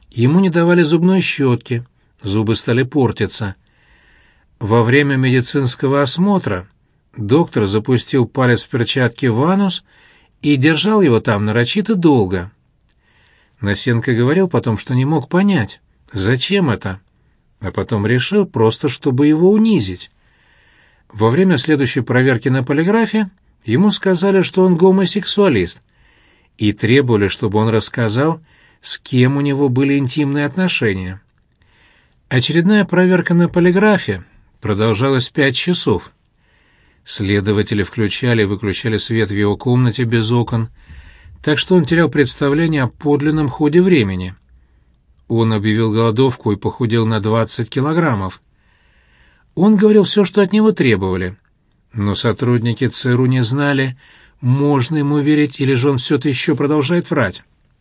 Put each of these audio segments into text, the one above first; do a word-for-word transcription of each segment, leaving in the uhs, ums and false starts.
Ему не давали зубной щетки, зубы стали портиться. Во время медицинского осмотра доктор запустил палец в перчатке в анус и держал его там нарочито долго. Насенко говорил потом, что не мог понять, зачем это, а потом решил просто, чтобы его унизить. Во время следующей проверки на полиграфе ему сказали, что он гомосексуалист, и требовали, чтобы он рассказал, с кем у него были интимные отношения. Очередная проверка на полиграфе продолжалась пять часов. Следователи включали и выключали свет в его комнате без окон, так что он терял представление о подлинном ходе времени. Он объявил голодовку и похудел на двадцать килограммов. Он говорил все, что от него требовали, но сотрудники ЦРУ не знали, можно ему верить или же он все-таки еще продолжает врать.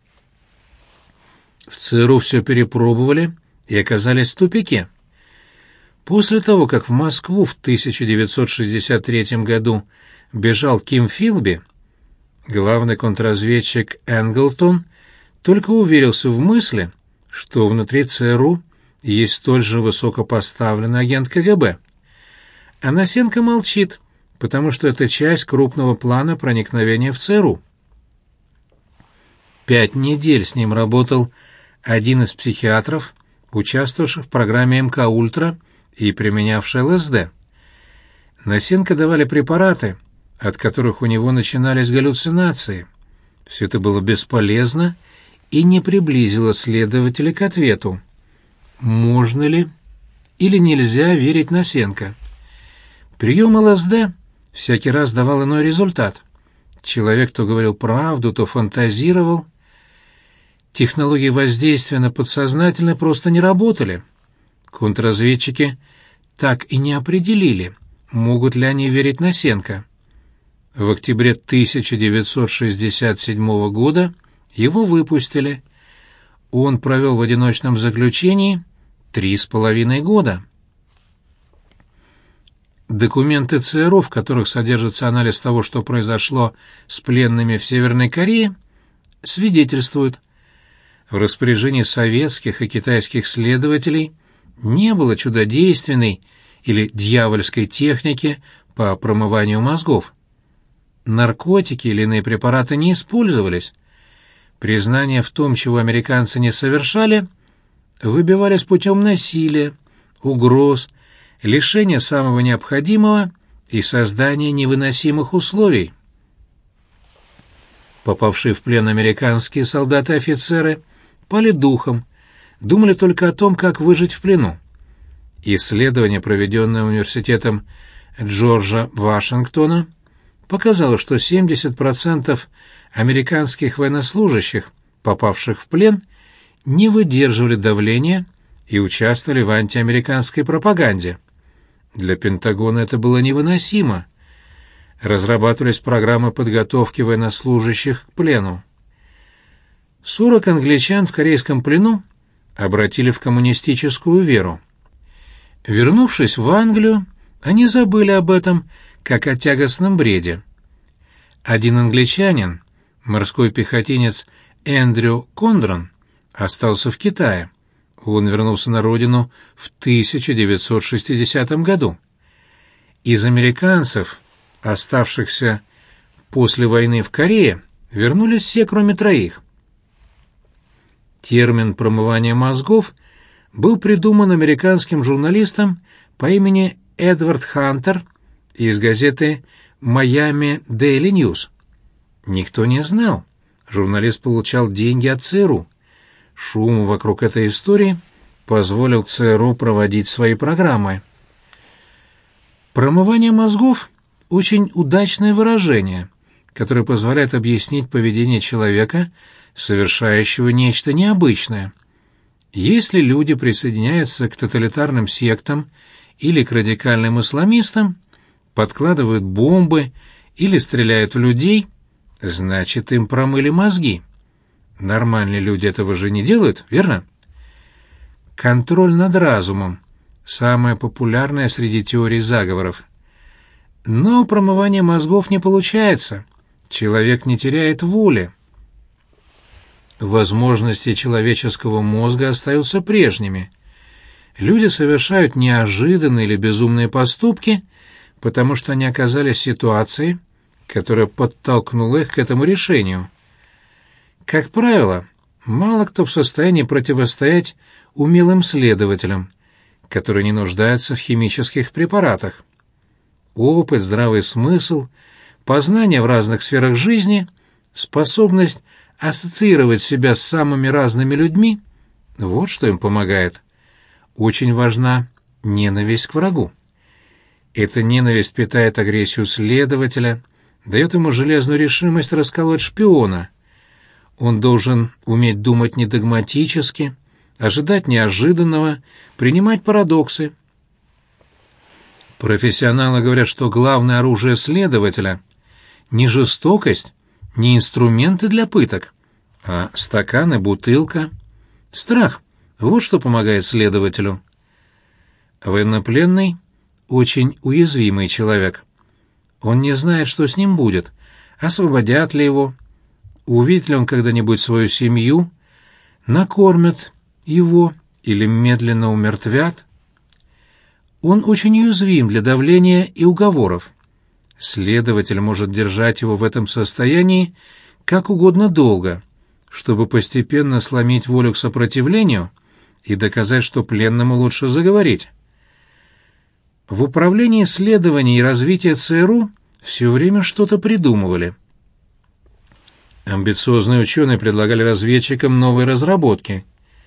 В ЦРУ все перепробовали и оказались в тупике. После того, как в Москву в тысяча девятьсот шестьдесят третьем году бежал Ким Филби, главный контрразведчик Энглтон только уверился в мысли, что внутри ЦРУ есть столь же высокопоставленный агент КГБ. А Насенко молчит, потому что это часть крупного плана проникновения в ЦРУ. Пять недель с ним работал один из психиатров, участвовавших в программе МК-Ультра и применявший ЛСД. Насенко давали препараты, от которых у него начинались галлюцинации. Все это было бесполезно и не приблизило следователя к ответу, можно ли или нельзя верить Насенко. Прием ЛСД всякий раз давал иной результат. Человек то говорил правду, то фантазировал. Технологии воздействия на подсознательное просто не работали. Контрразведчики так и не определили, могут ли они верить Насенко. В октябре тысяча девятьсот шестьдесят седьмого года его выпустили. Он провел в одиночном заключении три с половиной года. Документы ЦРУ, в которых содержится анализ того, что произошло с пленными в Северной Корее, свидетельствуют, в распоряжении советских и китайских следователей не было чудодейственной или дьявольской техники по промыванию мозгов. Наркотики или иные препараты не использовались. Признания в том, чего американцы не совершали, выбивались путем насилия, угроз, лишения самого необходимого и создания невыносимых условий. Попавшие в плен американские солдаты и офицеры пали духом, думали только о том, как выжить в плену. Исследование, проведенное университетом Джорджа Вашингтона, показало, что семьдесят процентов американских военнослужащих, попавших в плен, не выдерживали давления и участвовали в антиамериканской пропаганде. Для Пентагона это было невыносимо. Разрабатывались программы подготовки военнослужащих к плену. сорок англичан в корейском плену обратили в коммунистическую веру. Вернувшись в Англию, они забыли об этом, как о тягостном бреде. Один англичанин, морской пехотинец Эндрю Кондрон, остался в Китае. Он вернулся на родину в тысяча девятьсот шестидесятом году. Из американцев, оставшихся после войны в Корее, вернулись все, кроме троих. Термин «промывание мозгов» был придуман американским журналистом по имени Эдвард Хантер из газеты «Майами Дейли Ньюс». Никто не знал. Журналист получал деньги от ЦРУ. Шум вокруг этой истории позволил ЦРУ проводить свои программы. Промывание мозгов – очень удачное выражение, которое позволяет объяснить поведение человека, совершающего нечто необычное. Если люди присоединяются к тоталитарным сектам или к радикальным исламистам, подкладывают бомбы или стреляют в людей, значит, им промыли мозги. Нормальные люди этого же не делают, верно? Контроль над разумом – самое популярное среди теорий заговоров. Но промывание мозгов не получается. Человек не теряет воли. возможности человеческого мозга остаются прежними. Люди совершают неожиданные или безумные поступки, потому что они оказались в ситуации, которая подтолкнула их к этому решению. Как правило, мало кто в состоянии противостоять умелым следователям, которые не нуждаются в химических препаратах. Опыт, здравый смысл, познание в разных сферах жизни, способность ассоциировать себя с самыми разными людьми — вот что им помогает. Очень важна ненависть к врагу. Эта ненависть питает агрессию следователя, дает ему железную решимость расколоть шпиона. Он должен уметь думать не догматически, ожидать неожиданного, принимать парадоксы. Профессионалы говорят, что главное оружие следователя — не жестокость, не инструменты для пыток, а стакан и бутылка. Страх — вот что помогает следователю. Военнопленный — очень уязвимый человек. Он не знает, что с ним будет, освободят ли его, увидит ли он когда-нибудь свою семью, накормят его или медленно умертвят. Он очень уязвим для давления и уговоров. Следователь может держать его в этом состоянии как угодно долго, чтобы постепенно сломить волю к сопротивлению и доказать, что пленному лучше заговорить. В управлении исследований и развития ЦРУ все время что-то придумывали. Амбициозные ученые предлагали разведчикам новые разработки.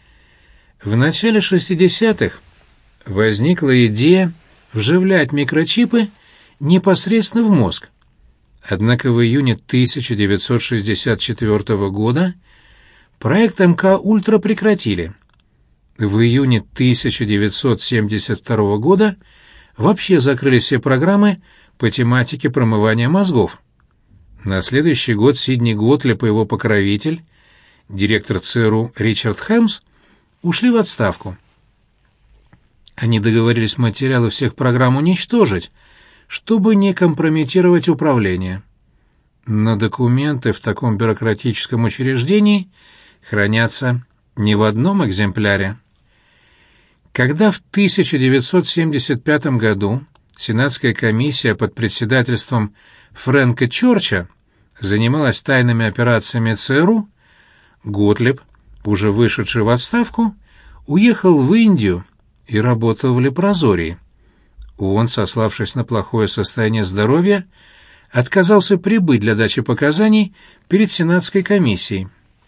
В начале шестидесятых возникла идея вживлять микрочипы непосредственно в мозг. Однако в июне тысяча девятьсот шестьдесят четвёртого года проект МК-Ультра прекратили. В июне тысяча девятьсот семьдесят второго года вообще закрыли все программы по тематике промывания мозгов. На следующий год Сидни Готлиб и его покровитель, директор ЦРУ Ричард Хэмс, ушли в отставку. Они договорились материалы всех программ уничтожить, чтобы не компрометировать управление. Но документы в таком бюрократическом учреждении хранятся не в одном экземпляре. Когда в тысяча девятьсот семьдесят пятом году Сенатская комиссия под председательством Фрэнка Чорча занималась тайными операциями ЦРУ, Готлиб, уже вышедший в отставку, уехал в Индию и работал в лепрозории. Он, сославшись на плохое состояние здоровья, отказался прибыть для дачи показаний перед Сенатской комиссией.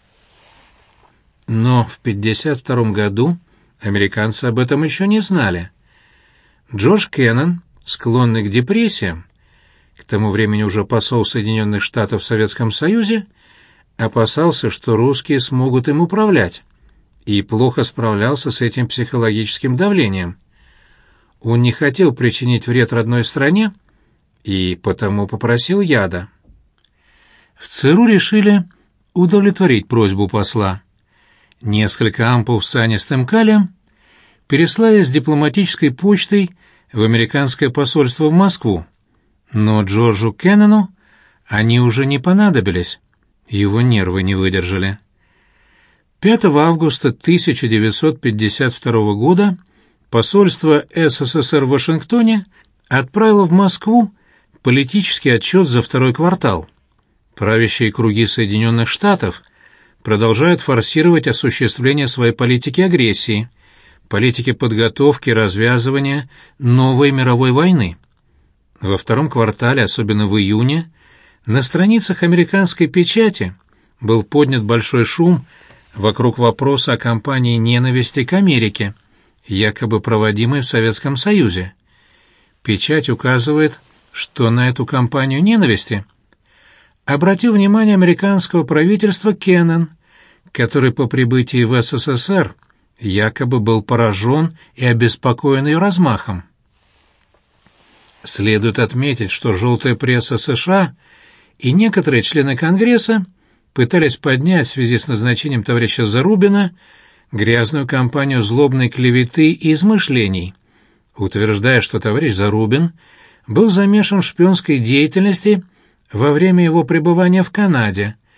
Но в пятьдесят втором году американцы об этом еще не знали. Джордж Кеннон, склонный к депрессиям, к тому времени уже посол Соединенных Штатов в Советском Союзе, опасался, что русские смогут им управлять, и плохо справлялся с этим психологическим давлением. Он не хотел причинить вред родной стране и потому попросил яда. В ЦРУ решили удовлетворить просьбу посла. Несколько ампул с цианистым калием переслали с дипломатической почтой в американское посольство в Москву, но Джорджу Кеннону они уже не понадобились, его нервы не выдержали. пятого августа тысяча девятьсот пятьдесят второго года посольство СССР в Вашингтоне отправило в Москву политический отчет за второй квартал. Правящие круги Соединенных Штатов продолжают форсировать осуществление своей политики агрессии, политики подготовки и развязывания новой мировой войны. Во втором квартале, особенно в июне, на страницах американской печати был поднят большой шум вокруг вопроса о кампании ненависти к Америке, якобы проводимой в Советском Союзе. Печать указывает, что на эту кампанию ненависти обратил внимание американского правительства Кеннон, который по прибытии в СССР якобы был поражен и обеспокоен ее размахом. Следует отметить, что желтая пресса США и некоторые члены Конгресса пытались поднять в связи с назначением товарища Зарубина грязную кампанию злобной клеветы и измышлений, утверждая, что товарищ Зарубин был замешан в шпионской деятельности во время его пребывания в Канаде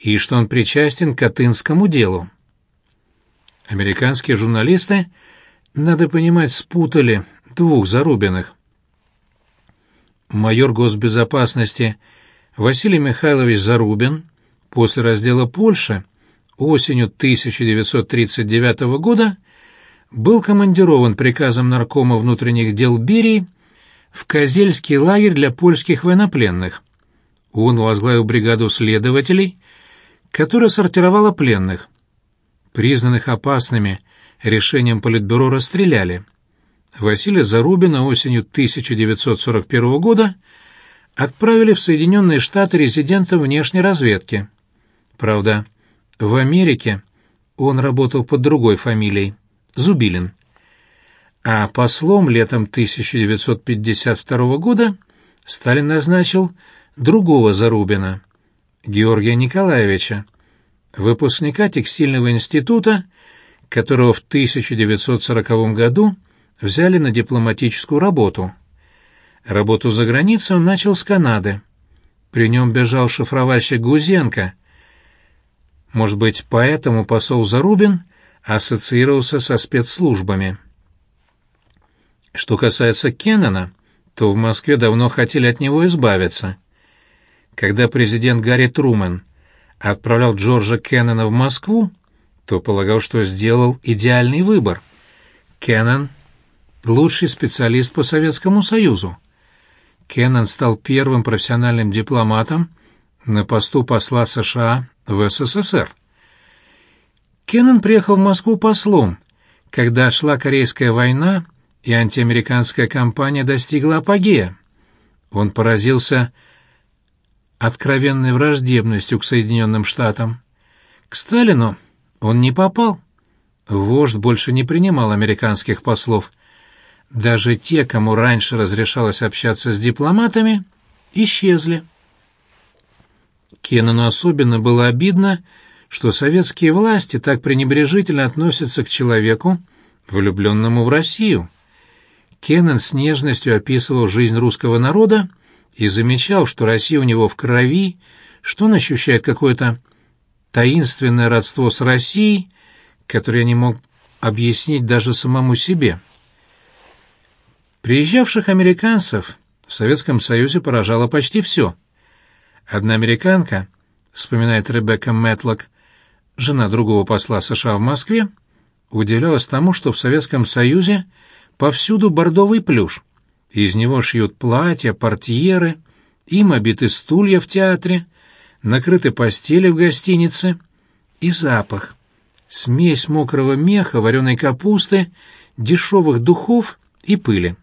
и что он причастен к Катынскому делу. Американские журналисты, надо понимать, спутали двух Зарубиных. Майор госбезопасности Василий Михайлович Зарубин после раздела Польши осенью тысяча девятьсот тридцать девятого года был командирован приказом наркома внутренних дел Берии в Козельский лагерь для польских военнопленных. Он возглавил бригаду следователей, которая сортировала пленных. Признанных опасными решением Политбюро расстреляли. Василия Зарубина осенью тысяча девятьсот сорок первого года отправили в Соединенные Штаты резидентом внешней разведки. Правда, в Америке он работал под другой фамилией – Зубилин. А послом летом тысяча девятьсот пятьдесят второго года Сталин назначил другого Зарубина – Георгия Николаевича, выпускника текстильного института, которого в тысяча девятьсот сороковом году взяли на дипломатическую работу. Работу за границей он начал с Канады. При нем бежал шифровальщик Гузенко. Может быть, поэтому посол Зарубин ассоциировался со спецслужбами. Что касается Кеннона, то в Москве давно хотели от него избавиться. Когда президент Гарри Трумэн отправлял Джорджа Кеннона в Москву, то полагал, что сделал идеальный выбор. Кеннон — лучший специалист по Советскому Союзу. Кеннон стал первым профессиональным дипломатом на посту посла США в СССР. Кеннон приехал в Москву послом, когда шла Корейская война и антиамериканская кампания достигла апогея. Он поразился откровенной враждебностью к Соединенным Штатам. К Сталину он не попал. Вождь больше не принимал американских послов. Даже те, кому раньше разрешалось общаться с дипломатами, исчезли. Кеннону особенно было обидно, что советские власти так пренебрежительно относятся к человеку, влюбленному в Россию. Кеннон с нежностью описывал жизнь русского народа и замечал, что Россия у него в крови, что он ощущает какое-то таинственное родство с Россией, которое я не мог объяснить даже самому себе. Приезжавших американцев в Советском Союзе поражало почти все. Одна американка, вспоминает Ребекка Мэтлок, жена другого посла США в Москве, удивлялась тому, что в Советском Союзе повсюду бордовый плюш. Из него шьют платья, портьеры, им обиты стулья в театре, накрыты постели в гостинице. И запах. Смесь мокрого меха, вареной капусты, дешевых духов и пыли.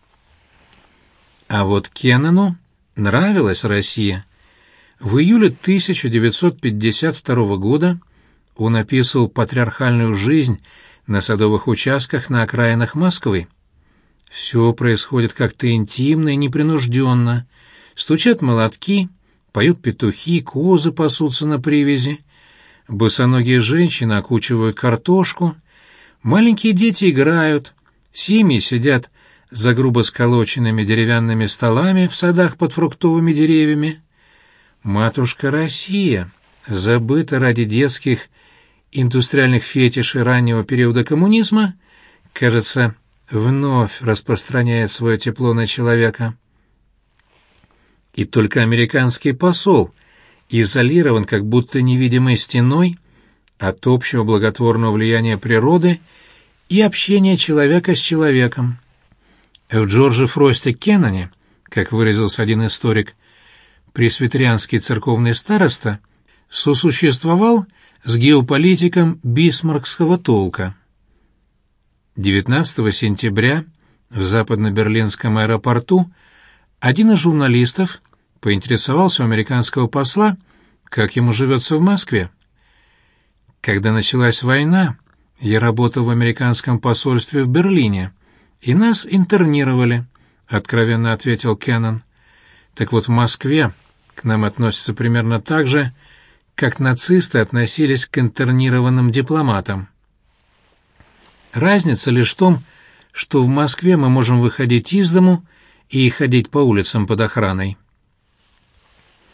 А вот Кеннону нравилась Россия. В июле тысяча девятьсот пятьдесят второго года он описывал патриархальную жизнь на садовых участках на окраинах Москвы. Все происходит как-то интимно и непринужденно. Стучат молотки, поют петухи, козы пасутся на привязи. Босоногие женщины окучивают картошку. Маленькие дети играют. Семьи сидят за грубо сколоченными деревянными столами в садах под фруктовыми деревьями. Матушка Россия забыта ради детских индустриальных фетишей раннего периода коммунизма, кажется, вновь распространяет свое тепло на человека. И только американский посол изолирован как будто невидимой стеной от общего благотворного влияния природы и общения человека с человеком. В Джордже Фросте Кенноне, как выразился один историк, пресвитерианский церковный староста сосуществовал с геополитиком бисмаркского толка. девятнадцатого сентября в западно-берлинском аэропорту один из журналистов поинтересовался у американского посла, как ему живется в Москве. «Когда началась война, я работал в американском посольстве в Берлине, и нас интернировали», — откровенно ответил Кеннон. «Так вот, в Москве к нам относятся примерно так же, как нацисты относились к интернированным дипломатам. Разница лишь в том, что в Москве мы можем выходить из дому и ходить по улицам под охраной».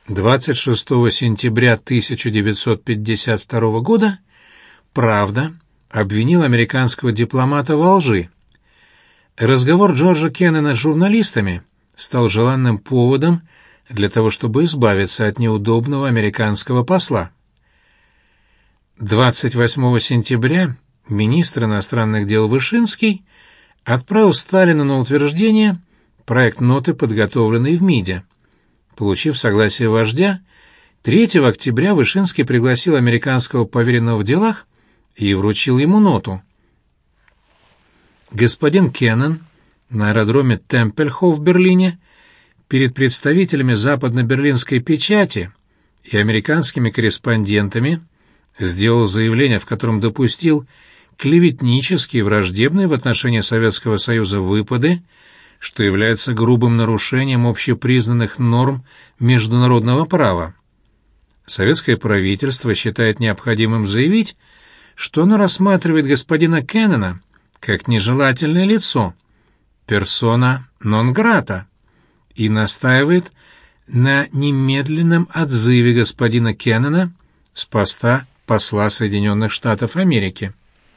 двадцать шестого сентября тысяча девятьсот пятьдесят второго года «Правда» обвинила американского дипломата во лжи. Разговор Джорджа Кеннона с журналистами стал желанным поводом для того, чтобы избавиться от неудобного американского посла. двадцать восьмого сентября министр иностранных дел Вышинский отправил Сталину на утверждение проект ноты, подготовленный в МИДе. Получив согласие вождя, третьего октября Вышинский пригласил американского поверенного в делах и вручил ему ноту. Господин Кеннон на аэродроме Темпельхоф в Берлине перед представителями западно-берлинской печати и американскими корреспондентами сделал заявление, в котором допустил клеветнические и враждебные в отношении Советского Союза выпады, что является грубым нарушением общепризнанных норм международного права. Советское правительство считает необходимым заявить, что оно рассматривает господина Кеннона как нежелательное лицо, персона нон грата, и настаивает на немедленном отзыве господина Кеннона с поста посла Соединенных Штатов Америки.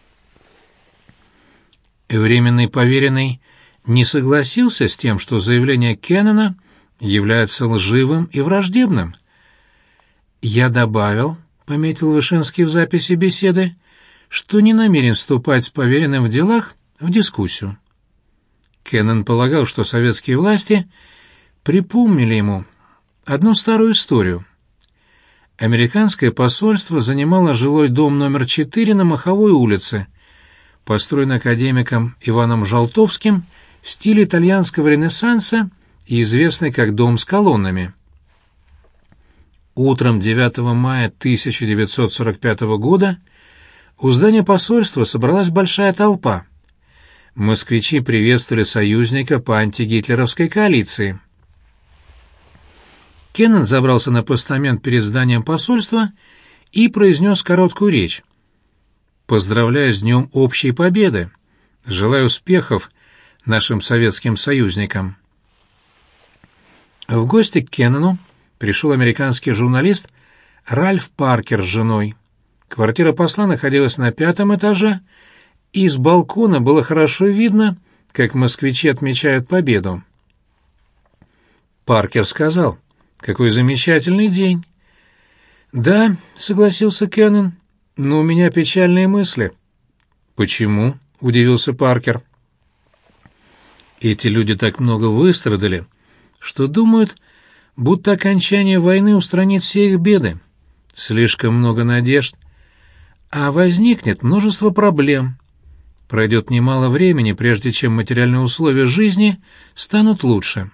Временный поверенный не согласился с тем, что заявление Кеннона является лживым и враждебным. «Я добавил», — пометил Вышинский в записи беседы, что не намерен вступать с поверенным в делах в дискуссию. Кеннон полагал, что советские власти припомнили ему одну старую историю. Американское посольство занимало жилой дом номер четыре на Маховой улице, построенный академиком Иваном Жолтовским в стиле итальянского ренессанса и известный как «Дом с колоннами». Утром девятого мая тысяча девятьсот сорок пятого года у здания посольства собралась большая толпа. Москвичи приветствовали союзника по антигитлеровской коалиции. Кеннон забрался на постамент перед зданием посольства и произнес короткую речь. «Поздравляю с Днем общей победы! Желаю успехов нашим советским союзникам!» В гости к Кеннону пришел американский журналист Ральф Паркер с женой. Квартира посла находилась на пятом этаже, и с балкона было хорошо видно, как москвичи отмечают победу. Паркер сказал: «Какой замечательный день!» «Да», — согласился Кеннон, — «но у меня печальные мысли». «Почему?» — удивился Паркер. «Эти люди так много выстрадали, что думают, будто окончание войны устранит все их беды. Слишком много надежд. А возникнет множество проблем. Пройдет немало времени, прежде чем материальные условия жизни станут лучше».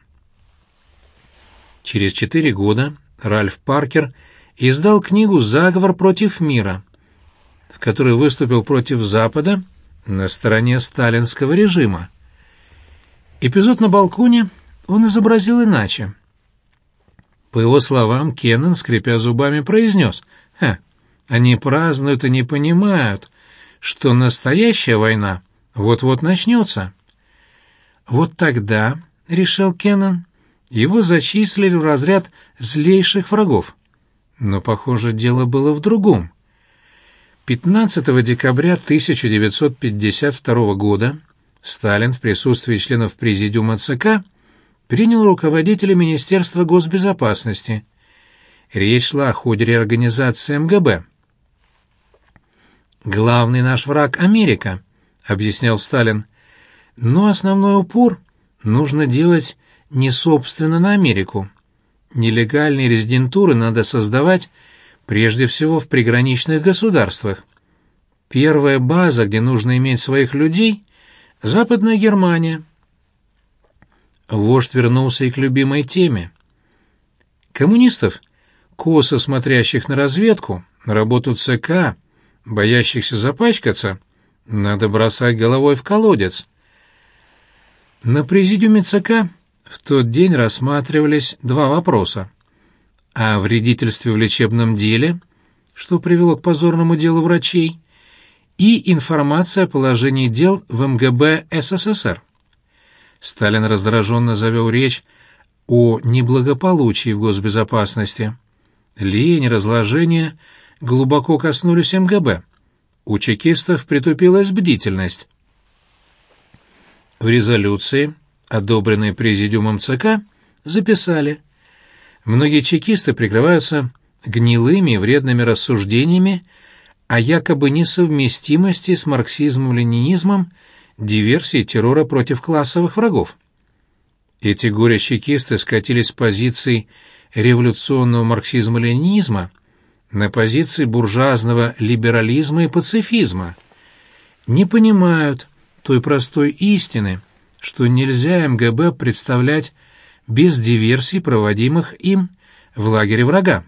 Через четыре года Ральф Паркер издал книгу «Заговор против мира», в которой выступил против Запада на стороне сталинского режима. Эпизод на балконе он изобразил иначе. По его словам, Кеннон, скрипя зубами, произнес: «Ха, они празднуют и не понимают, что настоящая война вот-вот начнется». Вот тогда, — решил Кеннон, — его зачислили в разряд злейших врагов. Но, похоже, дело было в другом. пятнадцатого декабря тысяча девятьсот пятьдесят второго года Сталин в присутствии членов Президиума ЦК принял руководителя Министерства госбезопасности. Речь шла о ходе реорганизации МГБ. «Главный наш враг — Америка», — объяснял Сталин. «Но основной упор нужно делать не собственно на Америку. Нелегальные резидентуры надо создавать прежде всего в приграничных государствах. Первая база, где нужно иметь своих людей — Западная Германия». Вождь вернулся и к любимой теме. Коммунистов, косо смотрящих на разведку, на работу ЦК, боящихся запачкаться, надо бросать головой в колодец. На президиуме ЦК в тот день рассматривались два вопроса: о вредительстве в лечебном деле, что привело к позорному делу врачей, и информация о положении дел в МГБ СССР. Сталин раздраженно завел речь о неблагополучии в госбезопасности. Лень, разложение глубоко коснулись эм гэ бэ. У чекистов притупилась бдительность. В резолюции, одобренной президиумом ЦК, записали: многие чекисты прикрываются гнилыми и вредными рассуждениями о якобы несовместимости с марксизмом-ленинизмом диверсии террора против классовых врагов. Эти горе-чекисты скатились с позиций революционного марксизма-ленинизма на позиции буржуазного либерализма и пацифизма, не понимают той простой истины, что нельзя эм гэ бэ представлять без диверсий, проводимых им в лагере врага.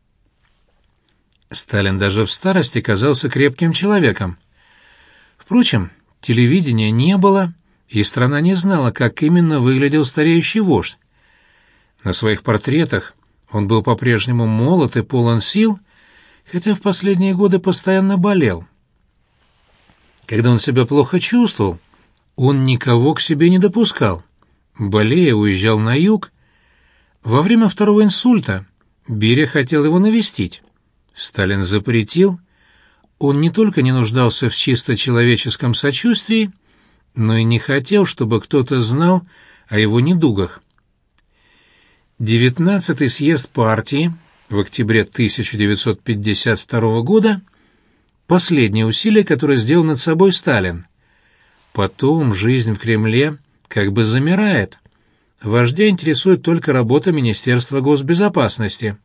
Сталин даже в старости казался крепким человеком. Впрочем, телевидения не было, и страна не знала, как именно выглядел стареющий вождь. На своих портретах он был по-прежнему молод и полон сил, хотя в последние годы постоянно болел. Когда он себя плохо чувствовал, он никого к себе не допускал. Болея, уезжал на юг. Во время второго инсульта Берия хотел его навестить. Сталин запретил. Он не только не нуждался в чисто человеческом сочувствии, но и не хотел, чтобы кто-то знал о его недугах. Девятнадцатый съезд партии в октябре тысяча девятьсот пятьдесят второго года — последнее усилие, которое сделал над собой Сталин. Потом жизнь в Кремле как бы замирает. Вождя интересует только работа Министерства госбезопасности.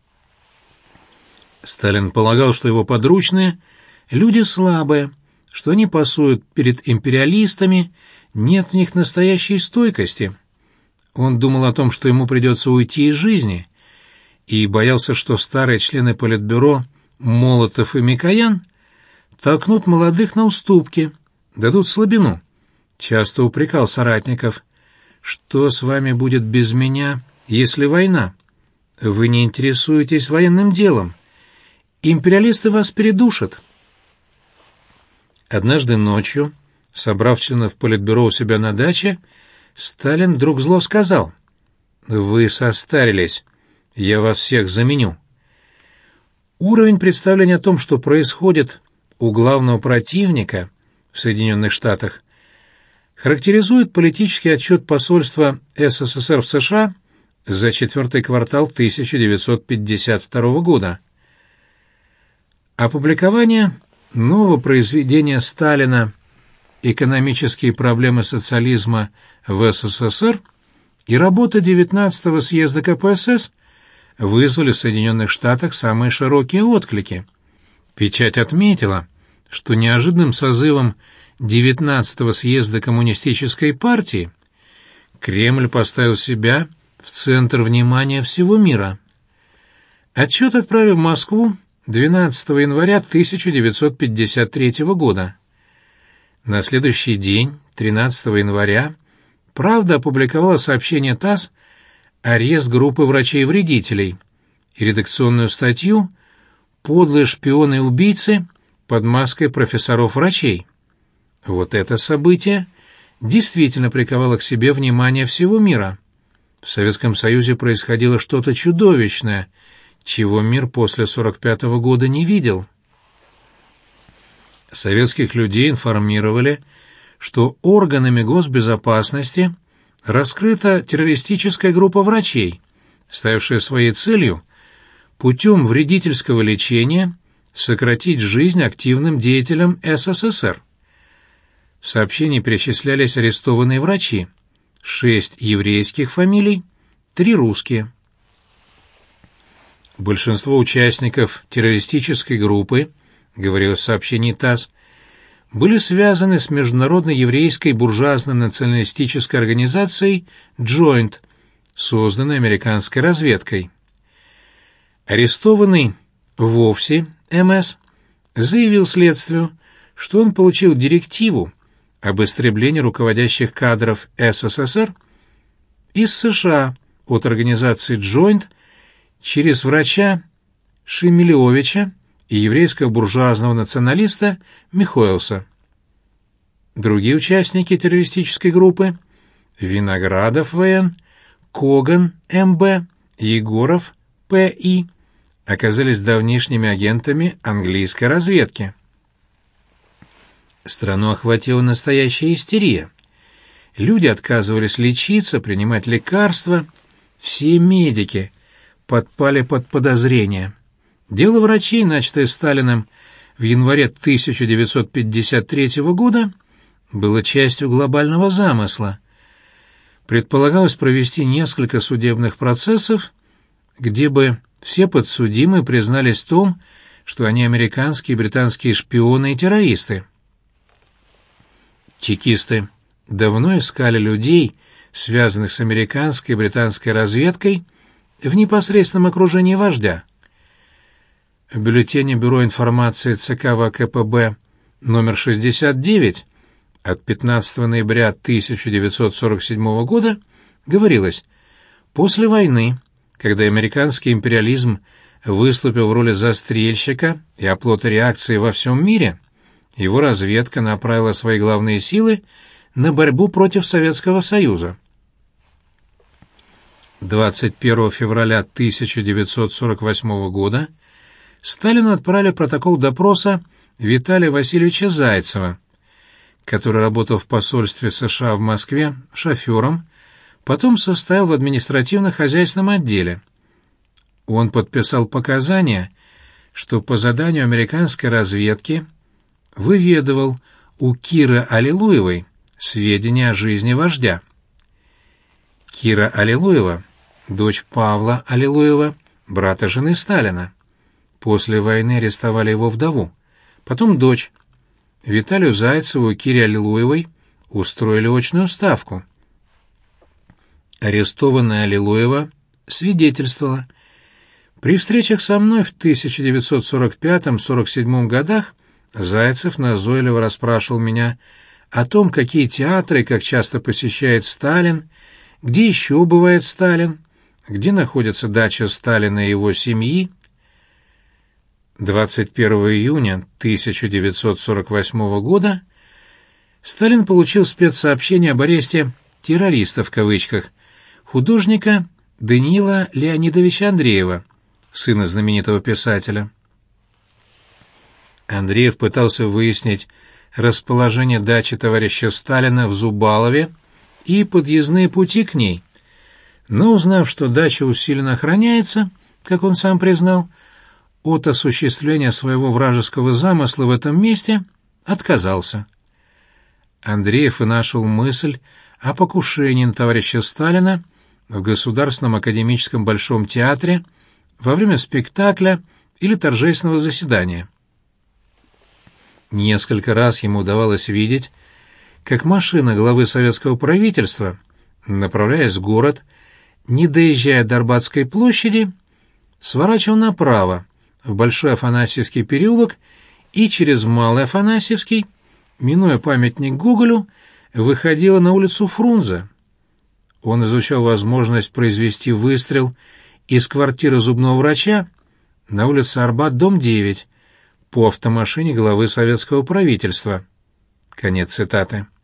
Сталин полагал, что его подручные — люди слабые, что они пасуют перед империалистами, нет в них настоящей стойкости. Он думал о том, что ему придется уйти из жизни, и боялся, что старые члены Политбюро Молотов и Микоян толкнут молодых на уступки, дадут слабину. Часто упрекал соратников: «Что с вами будет без меня, если война? Вы не интересуетесь военным делом. Империалисты вас передушат». Однажды ночью, собрав членов Политбюро у себя на даче, Сталин вдруг зло сказал: «Вы состарились, я вас всех заменю». Уровень представления о том, что происходит у главного противника в Соединенных Штатах, характеризует политический отчет посольства эс эс эс эр в США за четвертый квартал тысяча девятьсот пятьдесят второго года. Опубликование нового произведения Сталина «Экономические проблемы социализма в эс эс эс эр» и работа девятнадцатого съезда ка пэ эс эс вызвали в Соединенных Штатах самые широкие отклики. Печать отметила, что неожиданным созывом девятнадцатого съезда Коммунистической партии Кремль поставил себя в центр внимания всего мира. Отчет отправили в Москву двенадцатого января тысяча девятьсот пятьдесят третьего года. На следующий день, тринадцатого января, «Правда» опубликовала сообщение ТАСС «Арест группы врачей-вредителей» и редакционную статью «Подлые шпионы и убийцы под маской профессоров-врачей». Вот это событие действительно приковало к себе внимание всего мира. В Советском Союзе происходило что-то чудовищное, чего мир после сорок пятого года не видел. Советских людей информировали, что органами госбезопасности раскрыта террористическая группа врачей, ставившая своей целью путем вредительского лечения сократить жизнь активным деятелям эс эс эс эр. В сообщении перечислялись арестованные врачи, шесть еврейских фамилий, три русские. Большинство участников террористической группы, говорилось в сообщении ТАСС, были связаны с международной еврейской буржуазно-националистической организацией «Джойнт», созданной американской разведкой. Арестованный вовсе эм эс заявил следствию, что он получил директиву об истреблении руководящих кадров эс эс эс эр из США от организации «Джойнт» через врача Шемелевича и еврейского буржуазного националиста Михоэлса. Другие участники террористической группы — Виноградов вэ эн, Коган, эм бэ, Егоров, пэ и, оказались давнишними агентами английской разведки. Страну охватила настоящая истерия. Люди отказывались лечиться, принимать лекарства. Все медики подпали под подозрение. Дело врачей, начатое Сталиным в январе тысяча девятьсот пятьдесят третьего года, было частью глобального замысла. Предполагалось провести несколько судебных процессов, где бы все подсудимые признались в том, что они американские и британские шпионы и террористы. Чекисты давно искали людей, связанных с американской и британской разведкой, в непосредственном окружении вождя. В бюллетене Бюро информации ЦК ВКПБ номер шестьдесят девять от пятнадцатого ноября тысяча девятьсот сорок седьмого года говорилось: «После войны, когда американский империализм выступил в роли застрельщика и оплота реакции во всем мире, его разведка направила свои главные силы на борьбу против Советского Союза». двадцать первого февраля тысяча девятьсот сорок восьмого года Сталину отправили протокол допроса Виталия Васильевича Зайцева, который работал в посольстве США в Москве шофером, потом состоял в административно-хозяйственном отделе. Он подписал показания, что по заданию американской разведки выведывал у Киры Аллилуевой сведения о жизни вождя. Кира Аллилуева — дочь Павла Аллилуева, брата жены Сталина. После войны арестовали его вдову, потом дочь. Виталию Зайцеву и Кире Аллилуевой устроили очную ставку. Арестованная Аллилуева свидетельствовала: «При встречах со мной в тысяча девятьсот сорок пятом — сорок седьмом годах Зайцев назойливо расспрашивал меня о том, какие театры и как часто посещает Сталин, где еще бывает Сталин, где находится дача Сталина и его семьи». двадцать первого июня тысяча девятьсот сорок восьмого года Сталин получил спецсообщение об аресте «террориста» в кавычках художника Даниила Леонидовича Андреева, сына знаменитого писателя. Андреев пытался выяснить расположение дачи товарища Сталина в Зубалове и подъездные пути к ней, но, узнав, что дача усиленно охраняется, как он сам признал, от осуществления своего вражеского замысла в этом месте отказался. Андреев и нашел мысль о покушении на товарища Сталина в Государственном академическом Большом театре во время спектакля или торжественного заседания. Несколько раз ему удавалось видеть, как машина главы советского правительства, направляясь в город, не доезжая до Арбатской площади, сворачивал направо, в Большой Афанасьевский переулок и через Малый Афанасьевский, минуя памятник Гоголю, выходила на улицу Фрунзе. Он изучал возможность произвести выстрел из квартиры зубного врача на улице Арбат, дом девять, по автомашине главы советского правительства. Конец цитаты.